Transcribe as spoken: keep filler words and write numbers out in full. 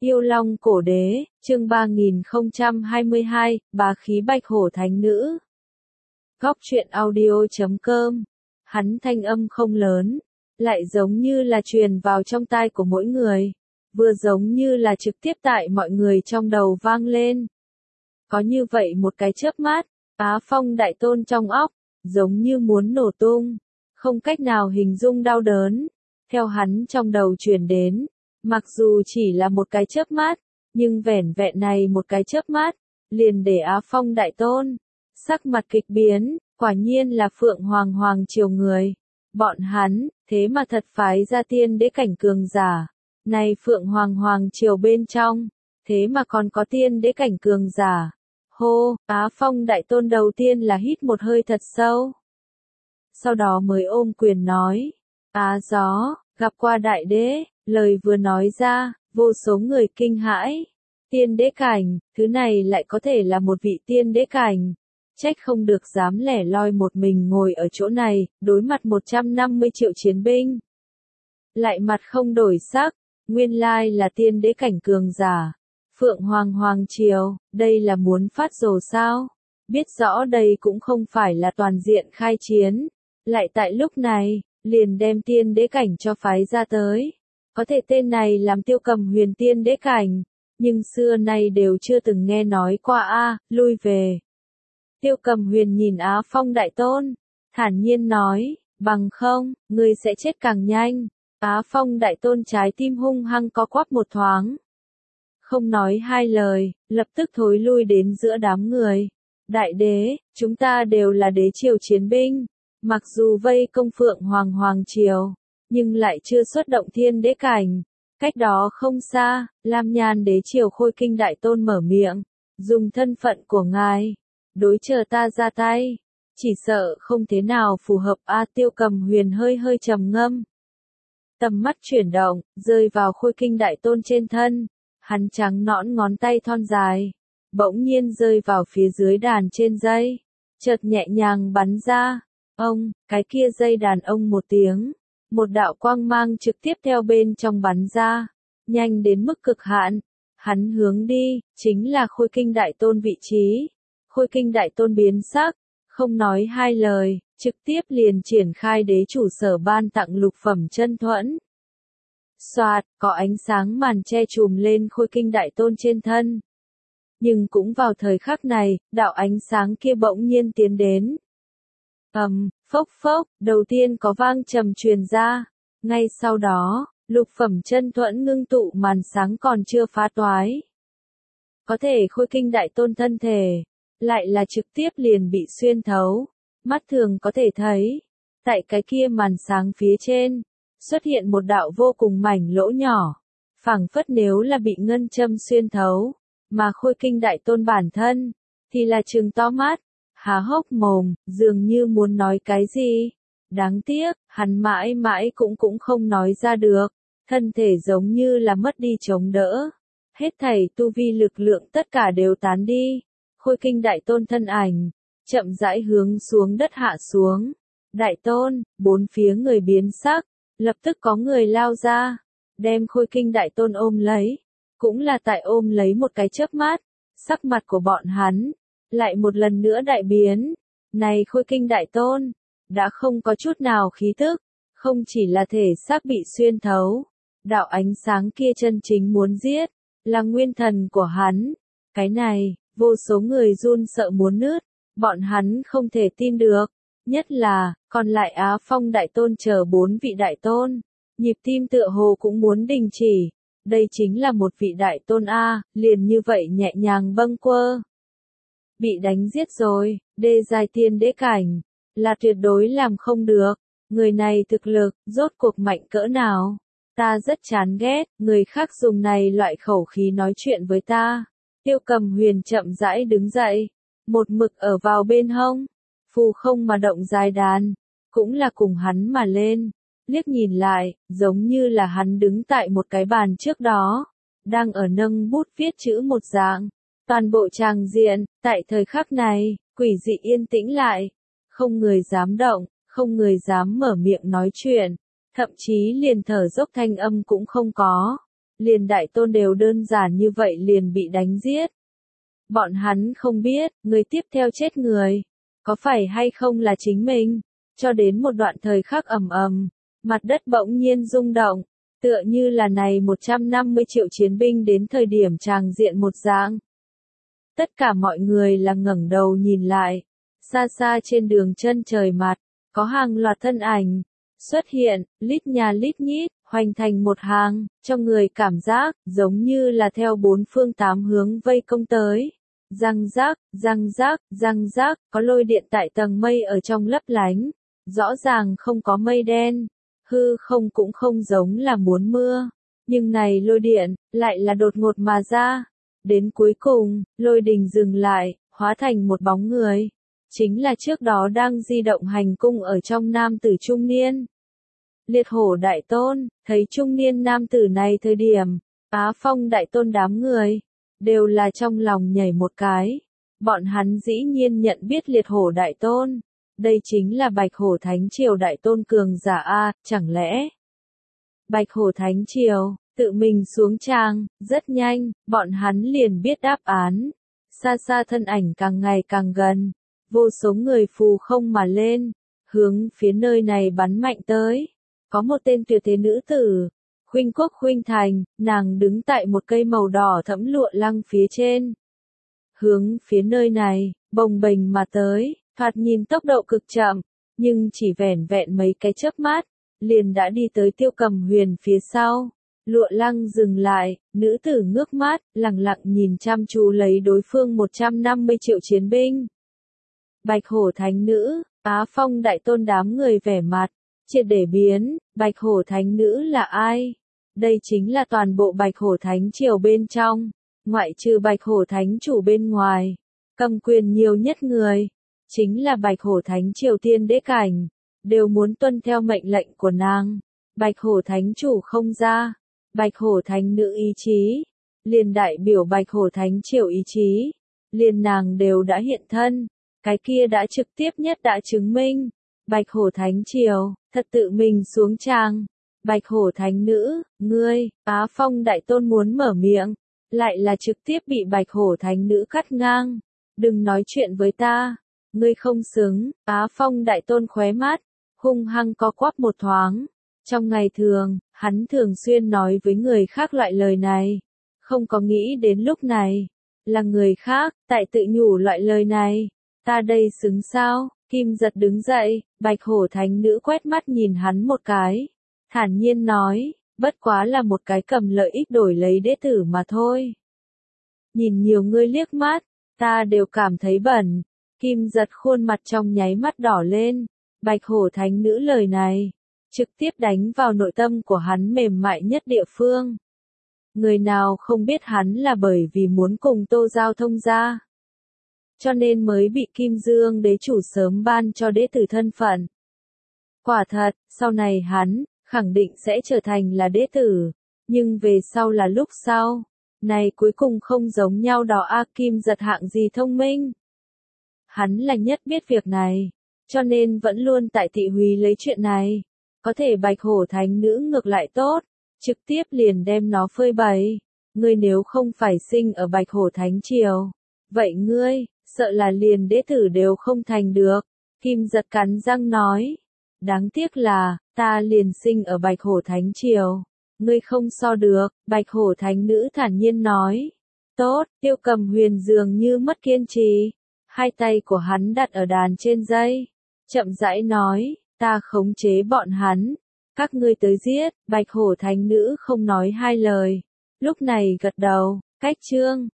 Yêu Long Cổ Đế, chương ba nghìn không trăm hai mươi hai, bá khí Bạch Hổ Thánh Nữ. Góc truyện audio chấm com. Hắn thanh âm không lớn, lại giống như là truyền vào trong tai của mỗi người, vừa giống như là trực tiếp tại mọi người trong đầu vang lên. Có như vậy một cái chớp mắt, Á Phong Đại Tôn trong óc, giống như muốn nổ tung, không cách nào hình dung đau đớn, theo hắn trong đầu truyền đến. Mặc dù chỉ là một cái chớp mắt, nhưng vẻn vẹn này một cái chớp mắt, liền để Á Phong Đại Tôn sắc mặt kịch biến, quả nhiên là Phượng Hoàng Hoàng triều người. Bọn hắn, thế mà thật phái ra tiên đế cảnh cường giả. Này Phượng Hoàng Hoàng triều bên trong, thế mà còn có tiên đế cảnh cường giả. Hô, Á Phong Đại Tôn đầu tiên là hít một hơi thật sâu. Sau đó mới ôm quyền nói, Á Gió, gặp qua đại đế. Lời vừa nói ra, vô số người kinh hãi. Tiên đế cảnh, thứ này lại có thể là một vị tiên đế cảnh. Trách không được dám lẻ loi một mình ngồi ở chỗ này, đối mặt một trăm năm mươi triệu chiến binh. Lại mặt không đổi sắc, nguyên lai là tiên đế cảnh cường giả. Phượng Hoàng Hoàng triều, đây là muốn phát rồ sao? Biết rõ đây cũng không phải là toàn diện khai chiến. Lại tại lúc này, liền đem tiên đế cảnh cho phái ra tới. Có thể tên này làm Tiêu Cầm Huyền tiên đế cảnh, nhưng xưa nay đều chưa từng nghe nói qua a, lui về. Tiêu Cầm Huyền nhìn Á Phong Đại Tôn, thản nhiên nói, bằng không, ngươi sẽ chết càng nhanh. Á Phong Đại Tôn trái tim hung hăng co quắp một thoáng. Không nói hai lời, lập tức thối lui đến giữa đám người. Đại đế, chúng ta đều là đế triều chiến binh, mặc dù vây công Phượng Hoàng Hoàng triều, nhưng lại chưa xuất động thiên đế cảnh. Cách đó không xa, Lam Nhan đế triều Khôi Kinh Đại Tôn mở miệng, dùng thân phận của ngài, đối chờ ta ra tay, chỉ sợ không thế nào phù hợp. A Tiêu Cầm Huyền hơi hơi trầm ngâm. Tầm mắt chuyển động, rơi vào Khôi Kinh Đại Tôn trên thân, hắn trắng nõn ngón tay thon dài, bỗng nhiên rơi vào phía dưới đàn trên dây, chợt nhẹ nhàng bắn ra. Ông, cái kia dây đàn ông một tiếng. Một đạo quang mang trực tiếp theo bên trong bắn ra, nhanh đến mức cực hạn. Hắn hướng đi, chính là Khôi Kinh Đại Tôn vị trí. Khôi Kinh Đại Tôn biến sắc, không nói hai lời, trực tiếp liền triển khai đế chủ sở ban tặng lục phẩm chân thuẫn. Xoạt, có ánh sáng màn che trùm lên Khôi Kinh Đại Tôn trên thân. Nhưng cũng vào thời khắc này, đạo ánh sáng kia bỗng nhiên tiến đến. Ầm, um, phốc phốc, đầu tiên có vang trầm truyền ra. Ngay sau đó, lục phẩm chân thuẫn ngưng tụ màn sáng còn chưa phá toái. Có thể Khôi Kinh Đại Tôn thân thể, lại là trực tiếp liền bị xuyên thấu. Mắt thường có thể thấy, tại cái kia màn sáng phía trên, xuất hiện một đạo vô cùng mảnh lỗ nhỏ. Phảng phất nếu là bị ngân châm xuyên thấu, mà Khôi Kinh Đại Tôn bản thân, thì là trừng to mắt. Há hốc mồm, dường như muốn nói cái gì. Đáng tiếc, hắn mãi mãi cũng cũng không nói ra được. Thân thể giống như là mất đi chống đỡ. Hết thảy tu vi lực lượng tất cả đều tán đi. Khôi Kinh Đại Tôn thân ảnh, chậm rãi hướng xuống đất hạ xuống. Đại Tôn, bốn phía người biến sắc, lập tức có người lao ra, đem Khôi Kinh Đại Tôn ôm lấy. Cũng là tại ôm lấy một cái chớp mắt, sắc mặt của bọn hắn lại một lần nữa đại biến. Này Khôi Kinh Đại Tôn, đã không có chút nào khí tức, không chỉ là thể xác bị xuyên thấu, đạo ánh sáng kia chân chính muốn giết, là nguyên thần của hắn. Cái này, vô số người run sợ muốn nứt, bọn hắn không thể tin được, nhất là, còn lại Á Phong Đại Tôn chờ bốn vị Đại Tôn, nhịp tim tựa hồ cũng muốn đình chỉ. Đây chính là một vị Đại Tôn A, liền như vậy nhẹ nhàng bâng quơ. Bị đánh giết rồi, đê giai tiên đế cảnh, là tuyệt đối làm không được. Người này thực lực, rốt cuộc mạnh cỡ nào? Ta rất chán ghét, người khác dùng này loại khẩu khí nói chuyện với ta. Tiêu Cầm Huyền chậm rãi đứng dậy, một mực ở vào bên hông, phù không mà động dài đàn, cũng là cùng hắn mà lên. Liếc nhìn lại, giống như là hắn đứng tại một cái bàn trước đó, đang ở nâng bút viết chữ một dạng. Toàn bộ tràng diện, tại thời khắc này, quỷ dị yên tĩnh lại. Không người dám động, không người dám mở miệng nói chuyện. Thậm chí liền thở dốc thanh âm cũng không có. liền đại tôn đều đơn giản như vậy liền bị đánh giết. Bọn hắn không biết, người tiếp theo chết người, có phải hay không là chính mình, cho đến một đoạn thời khắc ầm ầm, mặt đất bỗng nhiên rung động, tựa như là này một trăm năm mươi triệu chiến binh đến thời điểm tràng diện một dạng. Tất cả mọi người là ngẩng đầu nhìn lại, xa xa trên đường chân trời mặt, có hàng loạt thân ảnh xuất hiện, lít nhà lít nhít, hoành thành một hàng, cho người cảm giác giống như là theo bốn phương tám hướng vây công tới. Răng rác, răng rác, răng rác, có lôi điện tại tầng mây ở trong lấp lánh, rõ ràng không có mây đen, hư không cũng không giống là muốn mưa, nhưng này lôi điện lại là đột ngột mà ra. Đến cuối cùng, lôi đình dừng lại, hóa thành một bóng người. Chính là trước đó đang di động hành cung ở trong nam tử trung niên. Liệt hổ đại tôn, thấy trung niên nam tử này thời điểm, Á Phong đại tôn đám người, đều là trong lòng nhảy một cái. Bọn hắn dĩ nhiên nhận biết liệt hổ đại tôn. Đây chính là Bạch Hổ Thánh Triều đại tôn cường giả A, chẳng lẽ? Bạch Hổ Thánh Triều, tự mình xuống tràng, rất nhanh, bọn hắn liền biết đáp án. Xa xa thân ảnh càng ngày càng gần, vô số người phù không mà lên, hướng phía nơi này bắn mạnh tới. Có một tên tuyệt thế nữ tử, Khuynh Quốc Khuynh Thành, nàng đứng tại một cây màu đỏ thẫm lụa lăng phía trên. Hướng phía nơi này, bồng bềnh mà tới, thoạt nhìn tốc độ cực chậm, nhưng chỉ vẻn vẹn mấy cái chớp mắt, liền đã đi tới Tiêu Cầm Huyền phía sau. Lụa lăng dừng lại, nữ tử ngước mắt, lặng lặng nhìn chăm chú lấy đối phương một trăm năm mươi triệu chiến binh. Bạch Hổ Thánh Nữ, Á Phong đại tôn đám người vẻ mặt, triệt để biến, Bạch Hổ Thánh Nữ là ai? Đây chính là toàn bộ Bạch Hổ Thánh Triều bên trong, ngoại trừ Bạch Hổ Thánh Chủ bên ngoài, cầm quyền nhiều nhất người, chính là Bạch Hổ Thánh Triều tiên đế cảnh, đều muốn tuân theo mệnh lệnh của nàng. Bạch Hổ Thánh Chủ không ra, Bạch Hổ Thánh Nữ ý chí, liền đại biểu Bạch Hổ Thánh Triều ý chí, liền nàng đều đã hiện thân, cái kia đã trực tiếp nhất đã chứng minh, Bạch Hổ Thánh Triều, thật tự mình xuống tràng. Bạch Hổ Thánh Nữ, ngươi, Á Phong đại tôn muốn mở miệng, lại là trực tiếp bị Bạch Hổ Thánh Nữ cắt ngang. Đừng nói chuyện với ta, ngươi không xứng. Á Phong đại tôn khóe mắt, hung hăng co quắp một thoáng. Trong ngày thường, hắn thường xuyên nói với người khác loại lời này, không có nghĩ đến lúc này, là người khác, tại tự nhủ loại lời này. Ta đây xứng sao? Kim Giật đứng dậy, Bạch Hổ Thánh Nữ quét mắt nhìn hắn một cái, thản nhiên nói, bất quá là một cái cầm lợi ích đổi lấy đệ tử mà thôi. Nhìn nhiều người liếc mắt, ta đều cảm thấy bẩn. Kim Giật khuôn mặt trong nháy mắt đỏ lên, Bạch Hổ Thánh Nữ lời này, trực tiếp đánh vào nội tâm của hắn mềm mại nhất địa phương. Người nào không biết hắn là bởi vì muốn cùng Tô Giao thông gia, cho nên mới bị Kim Dương đế chủ sớm ban cho đệ tử thân phận. Quả thật, sau này hắn, khẳng định sẽ trở thành là đệ tử, nhưng về sau là lúc sau, này cuối cùng không giống nhau đó. A Kim Giật hạng gì thông minh. Hắn là nhất biết việc này, cho nên vẫn luôn tại thị húy lấy chuyện này, có thể Bạch Hổ Thánh Nữ ngược lại tốt, trực tiếp liền đem nó phơi bày. Ngươi nếu không phải sinh ở Bạch Hổ Thánh Triều, vậy ngươi, sợ là liền đệ tử đều không thành được. Kim Giật cắn răng nói, đáng tiếc là, ta liền sinh ở Bạch Hổ Thánh Triều, ngươi không so được. Bạch Hổ Thánh Nữ thản nhiên nói, tốt. Tiêu Cầm Huyền dường như mất kiên trì, hai tay của hắn đặt ở đàn trên dây, chậm rãi nói, ta khống chế bọn hắn, các ngươi tới giết. Bạch Hổ Thánh Nữ không nói hai lời, lúc này gật đầu, cách chương.